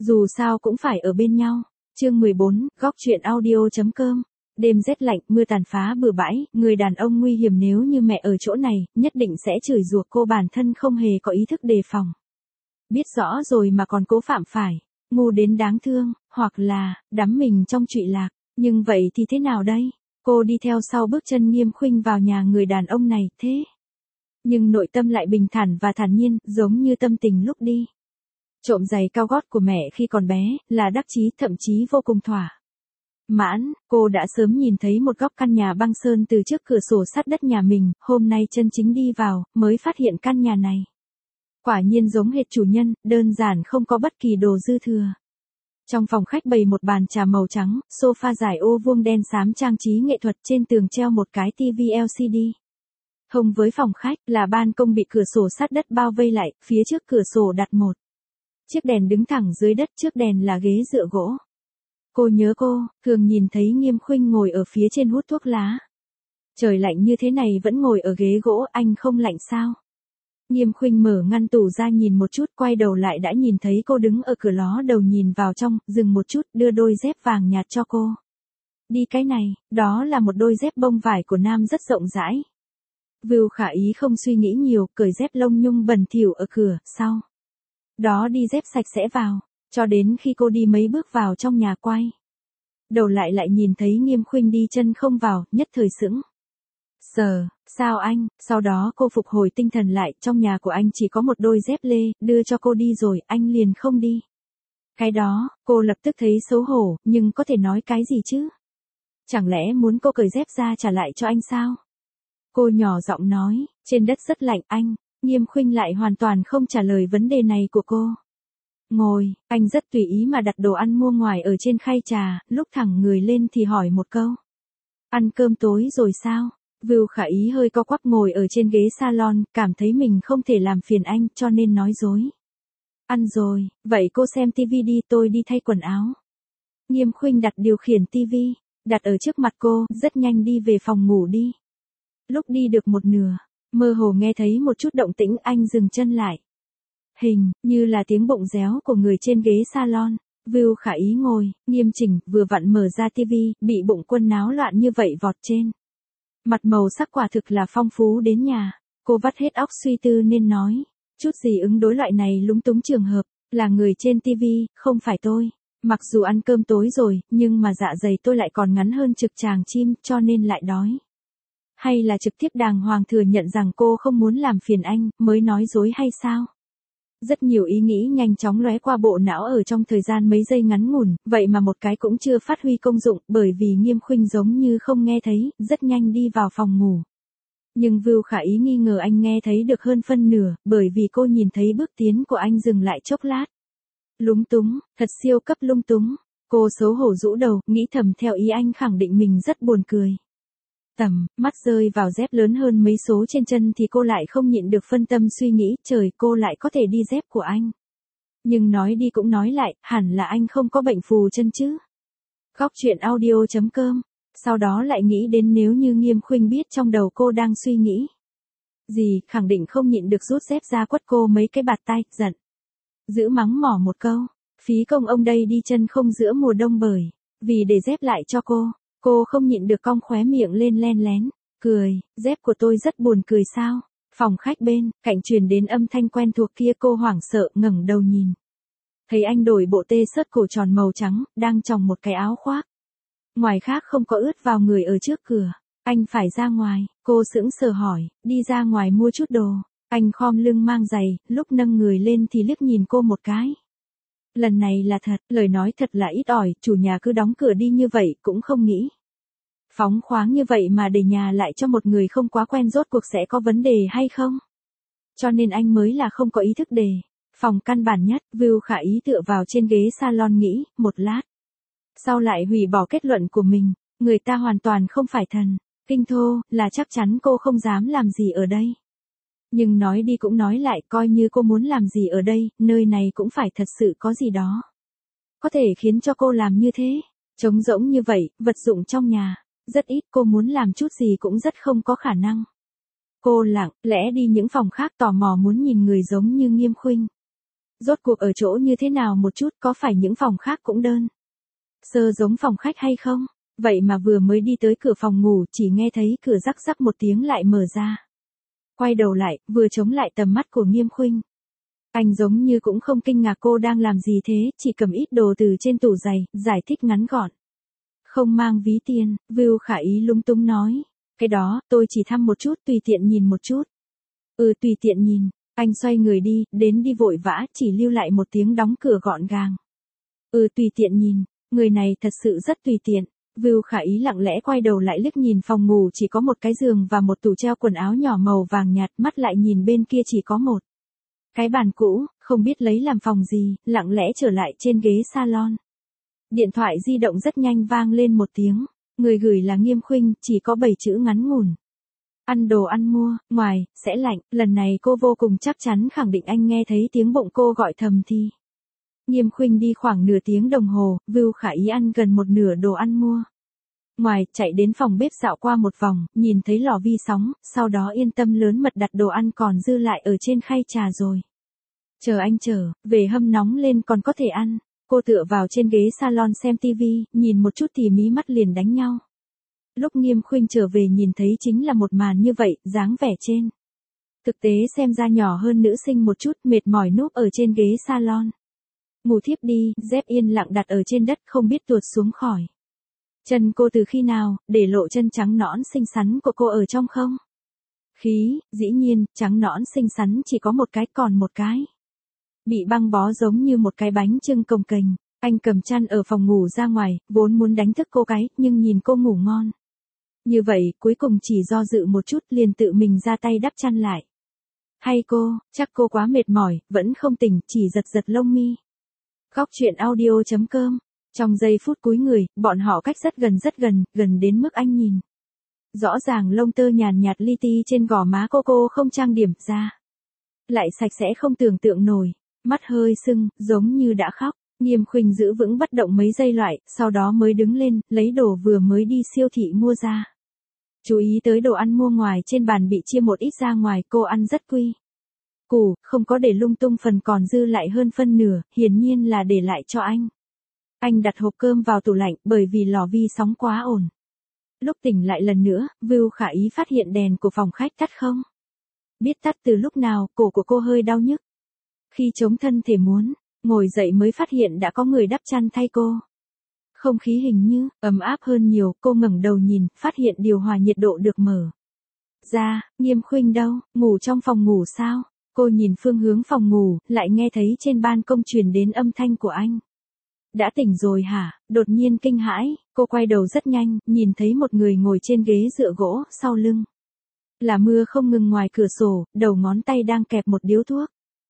Dù sao cũng phải ở bên nhau. Chương 14, góc truyện audio.com. Đêm rét lạnh, mưa tàn phá bừa bãi, người đàn ông nguy hiểm nếu như mẹ ở chỗ này, nhất định sẽ chửi rủa cô, bản thân không hề có ý thức đề phòng. Biết rõ rồi mà còn cố phạm phải, ngu đến đáng thương, hoặc là, đắm mình trong trụy lạc. Nhưng vậy thì thế nào đây? Cô đi theo sau bước chân Nghiêm Khuynh vào nhà người đàn ông này, thế. Nhưng nội tâm lại bình thản và thản nhiên, giống như tâm tình lúc đi. Trộm giày cao gót của mẹ khi còn bé, là đắc chí, thậm chí vô cùng thỏa mãn. Cô đã sớm nhìn thấy một góc căn nhà băng sơn từ trước cửa sổ sát đất nhà mình, hôm nay chân chính đi vào, mới phát hiện căn nhà này. Quả nhiên giống hệt chủ nhân, đơn giản không có bất kỳ đồ dư thừa. Trong phòng khách bày một bàn trà màu trắng, sofa dài ô vuông đen xám trang trí nghệ thuật, trên tường treo một cái tivi LCD. Hông với phòng khách là ban công bị cửa sổ sát đất bao vây lại, phía trước cửa sổ đặt một chiếc đèn đứng thẳng dưới đất, trước đèn là ghế dựa gỗ. Cô nhớ cô, thường nhìn thấy Nghiêm Khuynh ngồi ở phía trên hút thuốc lá. Trời lạnh như thế này vẫn ngồi ở ghế gỗ, anh không lạnh sao? Nghiêm Khuynh mở ngăn tủ ra nhìn một chút, quay đầu lại đã nhìn thấy cô đứng ở cửa ló đầu nhìn vào trong, dừng một chút, đưa đôi dép vàng nhạt cho cô. Đi cái này, đó là một đôi dép bông vải của nam rất rộng rãi. Vưu Khả Ý không suy nghĩ nhiều, cởi dép lông nhung bẩn thỉu ở cửa, sau đó đi dép sạch sẽ vào, cho đến khi cô đi mấy bước vào trong nhà, quay đầu lại nhìn thấy Nghiêm Khuynh đi chân không vào, nhất thời sững sờ. Sao anh? Sau đó cô phục hồi tinh thần lại, trong nhà của anh chỉ có một đôi dép lê, đưa cho cô đi rồi, anh liền không đi. Cái đó, cô lập tức thấy xấu hổ, nhưng có thể nói cái gì chứ? Chẳng lẽ muốn cô cởi dép ra trả lại cho anh sao? Cô nhỏ giọng nói, trên đất rất lạnh anh. Nghiêm Khuynh lại hoàn toàn không trả lời vấn đề này của cô. Ngồi, anh rất tùy ý mà đặt đồ ăn mua ngoài ở trên khay trà, lúc thẳng người lên thì hỏi một câu. Ăn cơm tối rồi sao? Vưu Khả Ý hơi co quắp ngồi ở trên ghế salon, cảm thấy mình không thể làm phiền anh, cho nên nói dối. Ăn rồi, vậy cô xem tivi đi, tôi đi thay quần áo. Nghiêm Khuynh đặt điều khiển tivi, đặt ở trước mặt cô, rất nhanh đi về phòng ngủ đi. Lúc đi được một nửa, mơ hồ nghe thấy một chút động tĩnh, anh dừng chân lại. Hình như là tiếng bụng réo của người trên ghế salon. Vưu Khả Ý ngồi nghiêm chỉnh, vừa vặn mở ra tivi, bị bụng quân náo loạn như vậy vọt trên. Mặt màu sắc quả thực là phong phú đến nhà. Cô vắt hết óc suy tư nên nói, chút gì ứng đối loại này lúng túng trường hợp, là người trên tivi, không phải tôi. Mặc dù ăn cơm tối rồi, nhưng mà dạ dày tôi lại còn ngắn hơn trực tràng chim, cho nên lại đói. Hay là trực tiếp đàng hoàng thừa nhận rằng cô không muốn làm phiền anh, mới nói dối hay sao? Rất nhiều ý nghĩ nhanh chóng lóe qua bộ não ở trong thời gian mấy giây ngắn ngủn, vậy mà một cái cũng chưa phát huy công dụng, bởi vì Nghiêm Khuynh giống như không nghe thấy, rất nhanh đi vào phòng ngủ. Nhưng Vưu Khả Ý nghi ngờ anh nghe thấy được hơn phân nửa, bởi vì cô nhìn thấy bước tiến của anh dừng lại chốc lát. Lúng túng, thật siêu cấp lung túng. Cô xấu hổ rũ đầu, nghĩ thầm theo ý anh khẳng định mình rất buồn cười. Mắt rơi vào dép lớn hơn mấy số trên chân thì cô lại không nhịn được phân tâm suy nghĩ, trời, cô lại có thể đi dép của anh. Nhưng nói đi cũng nói lại, hẳn là anh không có bệnh phù chân chứ. Góc truyện audio.com. Sau đó lại nghĩ đến nếu như Nghiêm Khuynh biết trong đầu cô đang suy nghĩ gì, khẳng định không nhịn được rút dép ra quất cô mấy cái bạt tai, giận dữ mắng mỏ một câu, phí công ông đây đi chân không giữa mùa đông, bởi vì để dép lại cho cô không nhịn được cong khóe miệng lên len lén, cười, dép của tôi rất buồn cười sao? Phòng khách bên cạnh truyền đến âm thanh quen thuộc kia, cô hoảng sợ ngẩng đầu nhìn. Thấy anh đổi bộ tee-shirt cổ tròn màu trắng, đang choàng một cái áo khoác. Ngoài khác không có ướt vào người ở trước cửa. Anh phải ra ngoài, cô sững sờ hỏi, đi ra ngoài mua chút đồ. Anh khom lưng mang giày, lúc nâng người lên thì liếc nhìn cô một cái. Lần này là thật, lời nói thật là ít ỏi, chủ nhà cứ đóng cửa đi như vậy cũng không nghĩ phóng khoáng như vậy mà để nhà lại cho một người không quá quen, rốt cuộc sẽ có vấn đề hay không? Cho nên anh mới là không có ý thức đề phòng căn bản nhất. Vưu Khả Ý tựa vào trên ghế salon nghĩ một lát, sau lại hủy bỏ kết luận của mình, người ta hoàn toàn không phải thần kinh thô, là chắc chắn cô không dám làm gì ở đây. Nhưng nói đi cũng nói lại, coi như cô muốn làm gì ở đây, nơi này cũng phải thật sự có gì đó có thể khiến cho cô làm như thế. Trống rỗng như vậy, vật dụng trong nhà rất ít, cô muốn làm chút gì cũng rất không có khả năng. Cô lặng lẽ đi những phòng khác, tò mò muốn nhìn người giống như Nghiêm Khuynh. Rốt cuộc ở chỗ như thế nào một chút, có phải những phòng khác cũng đơn sơ giống phòng khách hay không? Vậy mà vừa mới đi tới cửa phòng ngủ chỉ nghe thấy cửa rắc rắc một tiếng lại mở ra. Quay đầu lại, vừa chống lại tầm mắt của Nghiêm Khuynh. Anh giống như cũng không kinh ngạc cô đang làm gì thế, chỉ cầm ít đồ từ trên tủ giày, giải thích ngắn gọn. Không mang ví tiền, Vưu Khả Ý lúng túng nói. Cái đó, tôi chỉ thăm một chút, tùy tiện nhìn một chút. Tùy tiện nhìn. Anh xoay người đi, đến đi vội vã, chỉ lưu lại một tiếng đóng cửa gọn gàng. Tùy tiện nhìn, người này thật sự rất tùy tiện. Vưu Khả Ý lặng lẽ quay đầu lại liếc nhìn phòng ngủ chỉ có một cái giường và một tủ treo quần áo nhỏ màu vàng nhạt, mắt lại nhìn bên kia chỉ có một cái bàn cũ, không biết lấy làm phòng gì, lặng lẽ trở lại trên ghế salon. Điện thoại di động rất nhanh vang lên một tiếng, người gửi là Nghiêm Khuynh, chỉ có 7 chữ ngắn ngủn. Ăn đồ ăn mua, ngoài, sẽ lạnh, lần này cô vô cùng chắc chắn khẳng định anh nghe thấy tiếng bụng cô gọi thầm thì. Nghiêm Khuynh đi khoảng nửa tiếng đồng hồ, Vưu Khả Ý ăn gần một nửa đồ ăn mua. Ngoài, chạy đến phòng bếp dạo qua một vòng, nhìn thấy lò vi sóng, sau đó yên tâm lớn mật đặt đồ ăn còn dư lại ở trên khay trà rồi. Chờ anh trở, về hâm nóng lên còn có thể ăn. Cô tựa vào trên ghế salon xem tivi, nhìn một chút thì mí mắt liền đánh nhau. Lúc Nghiêm Khuynh trở về nhìn thấy chính là một màn như vậy, dáng vẻ trên thực tế xem ra nhỏ hơn nữ sinh một chút, mệt mỏi núp ở trên ghế salon. Ngủ thiếp đi, dép yên lặng đặt ở trên đất không biết tuột xuống khỏi chân cô từ khi nào, để lộ chân trắng nõn xinh xắn của cô ở trong không? Khí, dĩ nhiên, trắng nõn xinh xắn chỉ có một cái, còn một cái bị băng bó giống như một cái bánh chưng cồng kềnh. Anh cầm chăn ở phòng ngủ ra ngoài, vốn muốn đánh thức cô cái, nhưng nhìn cô ngủ ngon như vậy, cuối cùng chỉ do dự một chút liền tự mình ra tay đắp chăn lại. Hay cô, chắc cô quá mệt mỏi, vẫn không tỉnh, chỉ giật giật lông mi. Góc truyện audio.com. Trong giây phút cúi người, bọn họ cách rất gần, gần đến mức anh nhìn rõ ràng lông tơ nhàn nhạt li ti trên gò má cô không trang điểm ra. Lại sạch sẽ không tưởng tượng nổi, mắt hơi sưng, giống như đã khóc. Nghiêm Khuynh giữ vững bất động mấy giây loại, sau đó mới đứng lên, lấy đồ vừa mới đi siêu thị mua ra. Chú ý tới đồ ăn mua ngoài trên bàn bị chia một ít ra ngoài, cô ăn rất quy củ, không có để lung tung, phần còn dư lại hơn phân nửa, hiển nhiên là để lại cho anh. Anh đặt hộp cơm vào tủ lạnh, bởi vì lò vi sóng quá ổn. Lúc tỉnh lại lần nữa, Vưu Khả Ý phát hiện đèn của phòng khách tắt không biết tắt từ lúc nào, cổ của cô hơi đau nhức. Khi chống thân thể muốn ngồi dậy mới phát hiện đã có người đắp chăn thay cô. Không khí hình như ấm áp hơn nhiều, cô ngẩng đầu nhìn, phát hiện điều hòa nhiệt độ được mở ra. Nghiêm Khuynh đâu, ngủ trong phòng ngủ sao? Cô nhìn phương hướng phòng ngủ, lại nghe thấy trên ban công truyền đến âm thanh của anh. Đã tỉnh rồi hả? Đột nhiên kinh hãi, cô quay đầu rất nhanh, nhìn thấy một người ngồi trên ghế dựa gỗ, sau lưng là mưa không ngừng ngoài cửa sổ, đầu ngón tay đang kẹp một điếu thuốc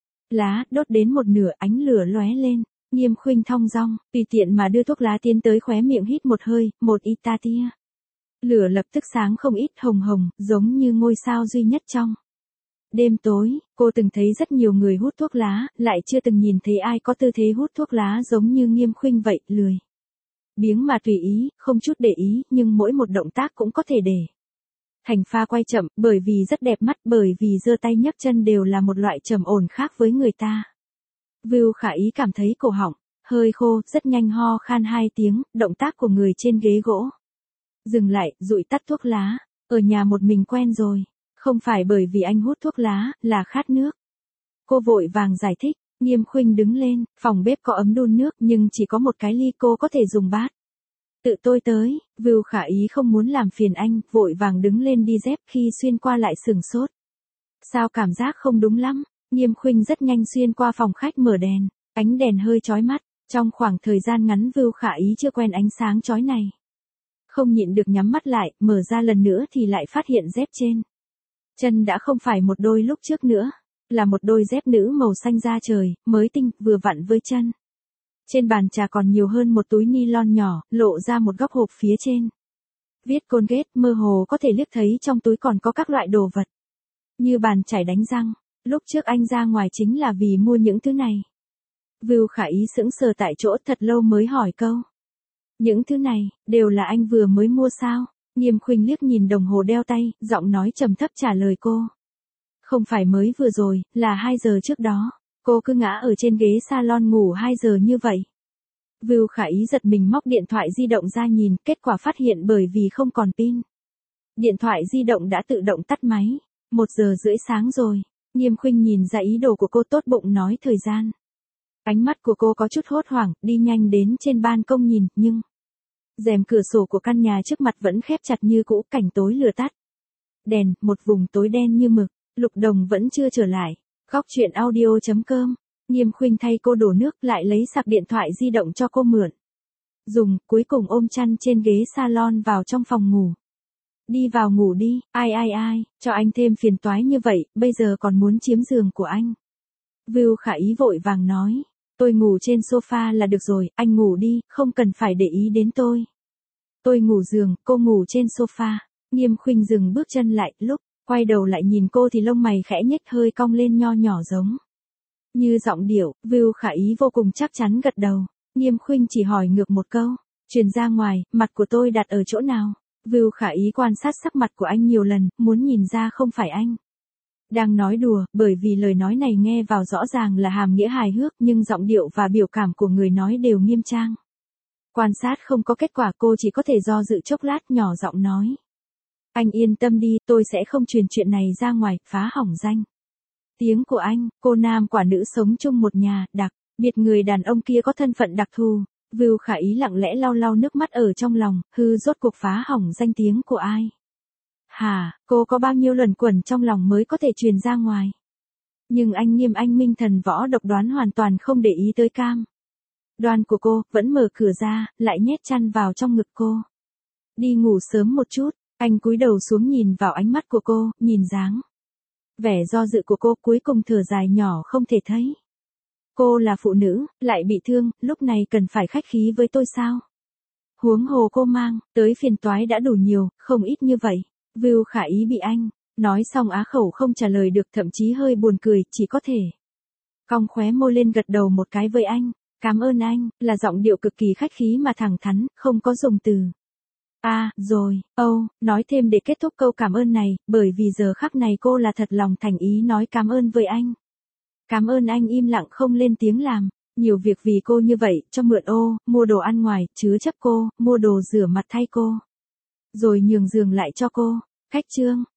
lá, đốt đến một nửa, ánh lửa lóe lên. Nghiêm Khuynh thong dong, tùy tiện mà đưa thuốc lá tiến tới khóe miệng hít một hơi, một ít ta tia. Lửa lập tức sáng không ít, hồng hồng, giống như ngôi sao duy nhất trong đêm tối. Cô từng thấy rất nhiều người hút thuốc lá, lại chưa từng nhìn thấy ai có tư thế hút thuốc lá giống như Nghiêm Khuynh vậy, lười biếng mà tùy ý, không chút để ý, nhưng mỗi một động tác cũng có thể để thành pha quay chậm, bởi vì rất đẹp mắt, bởi vì giơ tay nhấc chân đều là một loại trầm ổn khác với người ta. Vưu Khả Ý cảm thấy cổ họng hơi khô, rất nhanh ho khan 2 tiếng, động tác của người trên ghế gỗ dừng lại, dụi tắt thuốc lá. Ở nhà một mình quen rồi, không phải bởi vì anh hút thuốc lá, là khát nước. Cô vội vàng giải thích. Nghiêm Khuynh đứng lên, phòng bếp có ấm đun nước nhưng chỉ có một cái ly, cô có thể dùng bát tự tôi tới. Vưu Khả Ý không muốn làm phiền anh, vội vàng đứng lên đi dép, khi xuyên qua lại sửng sốt. Sao cảm giác không đúng lắm? Nghiêm Khuynh rất nhanh xuyên qua phòng khách mở đèn, ánh đèn hơi chói mắt. Trong khoảng thời gian ngắn Vưu Khả Ý chưa quen ánh sáng chói này. Không nhịn được nhắm mắt lại, mở ra lần nữa thì lại phát hiện dép trên chân đã không phải một đôi lúc trước nữa, là một đôi dép nữ màu xanh da trời, mới tinh, vừa vặn với chân. Trên bàn trà còn nhiều hơn một túi nylon nhỏ, lộ ra một góc hộp phía trên. Viết Colgate, mơ hồ có thể liếc thấy trong túi còn có các loại đồ vật như bàn chải đánh răng. Lúc trước anh ra ngoài chính là vì mua những thứ này. Vưu Khả Ý sững sờ tại chỗ thật lâu mới hỏi câu. Những thứ này, đều là anh vừa mới mua sao? Nghiêm Khuynh liếc nhìn đồng hồ đeo tay, giọng nói trầm thấp trả lời cô. Không phải mới vừa rồi, là 2 giờ trước đó. Cô cứ ngã ở trên ghế salon ngủ 2 giờ như vậy. Vưu Khả Ý giật mình móc điện thoại di động ra nhìn, kết quả phát hiện bởi vì không còn pin. Điện thoại di động đã tự động tắt máy. 1 giờ rưỡi sáng rồi. Nghiêm Khuynh nhìn ra ý đồ của cô, tốt bụng nói thời gian. Ánh mắt của cô có chút hốt hoảng, đi nhanh đến trên ban công nhìn, nhưng rèm cửa sổ của căn nhà trước mặt vẫn khép chặt như cũ, cảnh tối lửa tắt. Đèn, một vùng tối đen như mực. Lục Đồng vẫn chưa trở lại. Góc chuyện audio.com. Nghiêm Khuynh thay cô đổ nước, lại lấy sạc điện thoại di động cho cô mượn. Dùng, cuối cùng ôm chăn trên ghế salon vào trong phòng ngủ. Đi vào ngủ đi, ai, cho anh thêm phiền toái như vậy, bây giờ còn muốn chiếm giường của anh. Vưu Khả Ý vội vàng nói, tôi ngủ trên sofa là được rồi, anh ngủ đi, không cần phải để ý đến tôi. Tôi ngủ giường, cô ngủ trên sofa. Nghiêm Khuynh dừng bước chân lại, lúc quay đầu lại nhìn cô thì lông mày khẽ nhếch, hơi cong lên nho nhỏ giống như giọng điệu. Vưu Khả Ý vô cùng chắc chắn gật đầu. Nghiêm Khuynh chỉ hỏi ngược một câu, truyền ra ngoài, mặt của tôi đặt ở chỗ nào? Vưu Khả Ý quan sát sắc mặt của anh nhiều lần, muốn nhìn ra không phải anh đang nói đùa, bởi vì lời nói này nghe vào rõ ràng là hàm nghĩa hài hước, nhưng giọng điệu và biểu cảm của người nói đều nghiêm trang. Quan sát không có kết quả, cô chỉ có thể do dự chốc lát, nhỏ giọng nói. Anh yên tâm đi, tôi sẽ không truyền chuyện này ra ngoài, phá hỏng danh tiếng của anh. Cô nam quả nữ sống chung một nhà, đặc biệt người đàn ông kia có thân phận đặc thù. Vưu Khả Ý lặng lẽ lau lau nước mắt ở trong lòng, rốt cuộc phá hỏng danh tiếng của ai? Hả, cô có bao nhiêu luẩn quẩn trong lòng mới có thể truyền ra ngoài? Nhưng anh Nghiêm, anh minh thần võ độc đoán hoàn toàn không để ý tới cam đoan của cô, vẫn mở cửa ra, lại nhét chăn vào trong ngực cô. Đi ngủ sớm một chút. Anh cúi đầu xuống nhìn vào ánh mắt của cô, nhìn dáng vẻ do dự của cô, cuối cùng thở dài nhỏ không thể thấy. Cô là phụ nữ, lại bị thương, lúc này cần phải khách khí với tôi sao? Huống hồ cô mang tới phiền toái đã đủ nhiều, không ít như vậy. Vưu Khả Ý bị anh nói xong á khẩu không trả lời được, thậm chí hơi buồn cười, chỉ có thể cong khóe môi lên gật đầu một cái với anh. Cảm ơn anh, là giọng điệu cực kỳ khách khí mà thẳng thắn, không có dùng từ rồi, nói thêm để kết thúc câu cảm ơn này, bởi vì giờ khắc này cô là thật lòng thành ý nói cảm ơn với anh. Cảm ơn anh im lặng không lên tiếng, làm nhiều việc vì cô như vậy, cho mượn mua đồ ăn ngoài, chứa chấp cô, mua đồ rửa mặt thay cô, rồi nhường giường lại cho cô. Khách chương.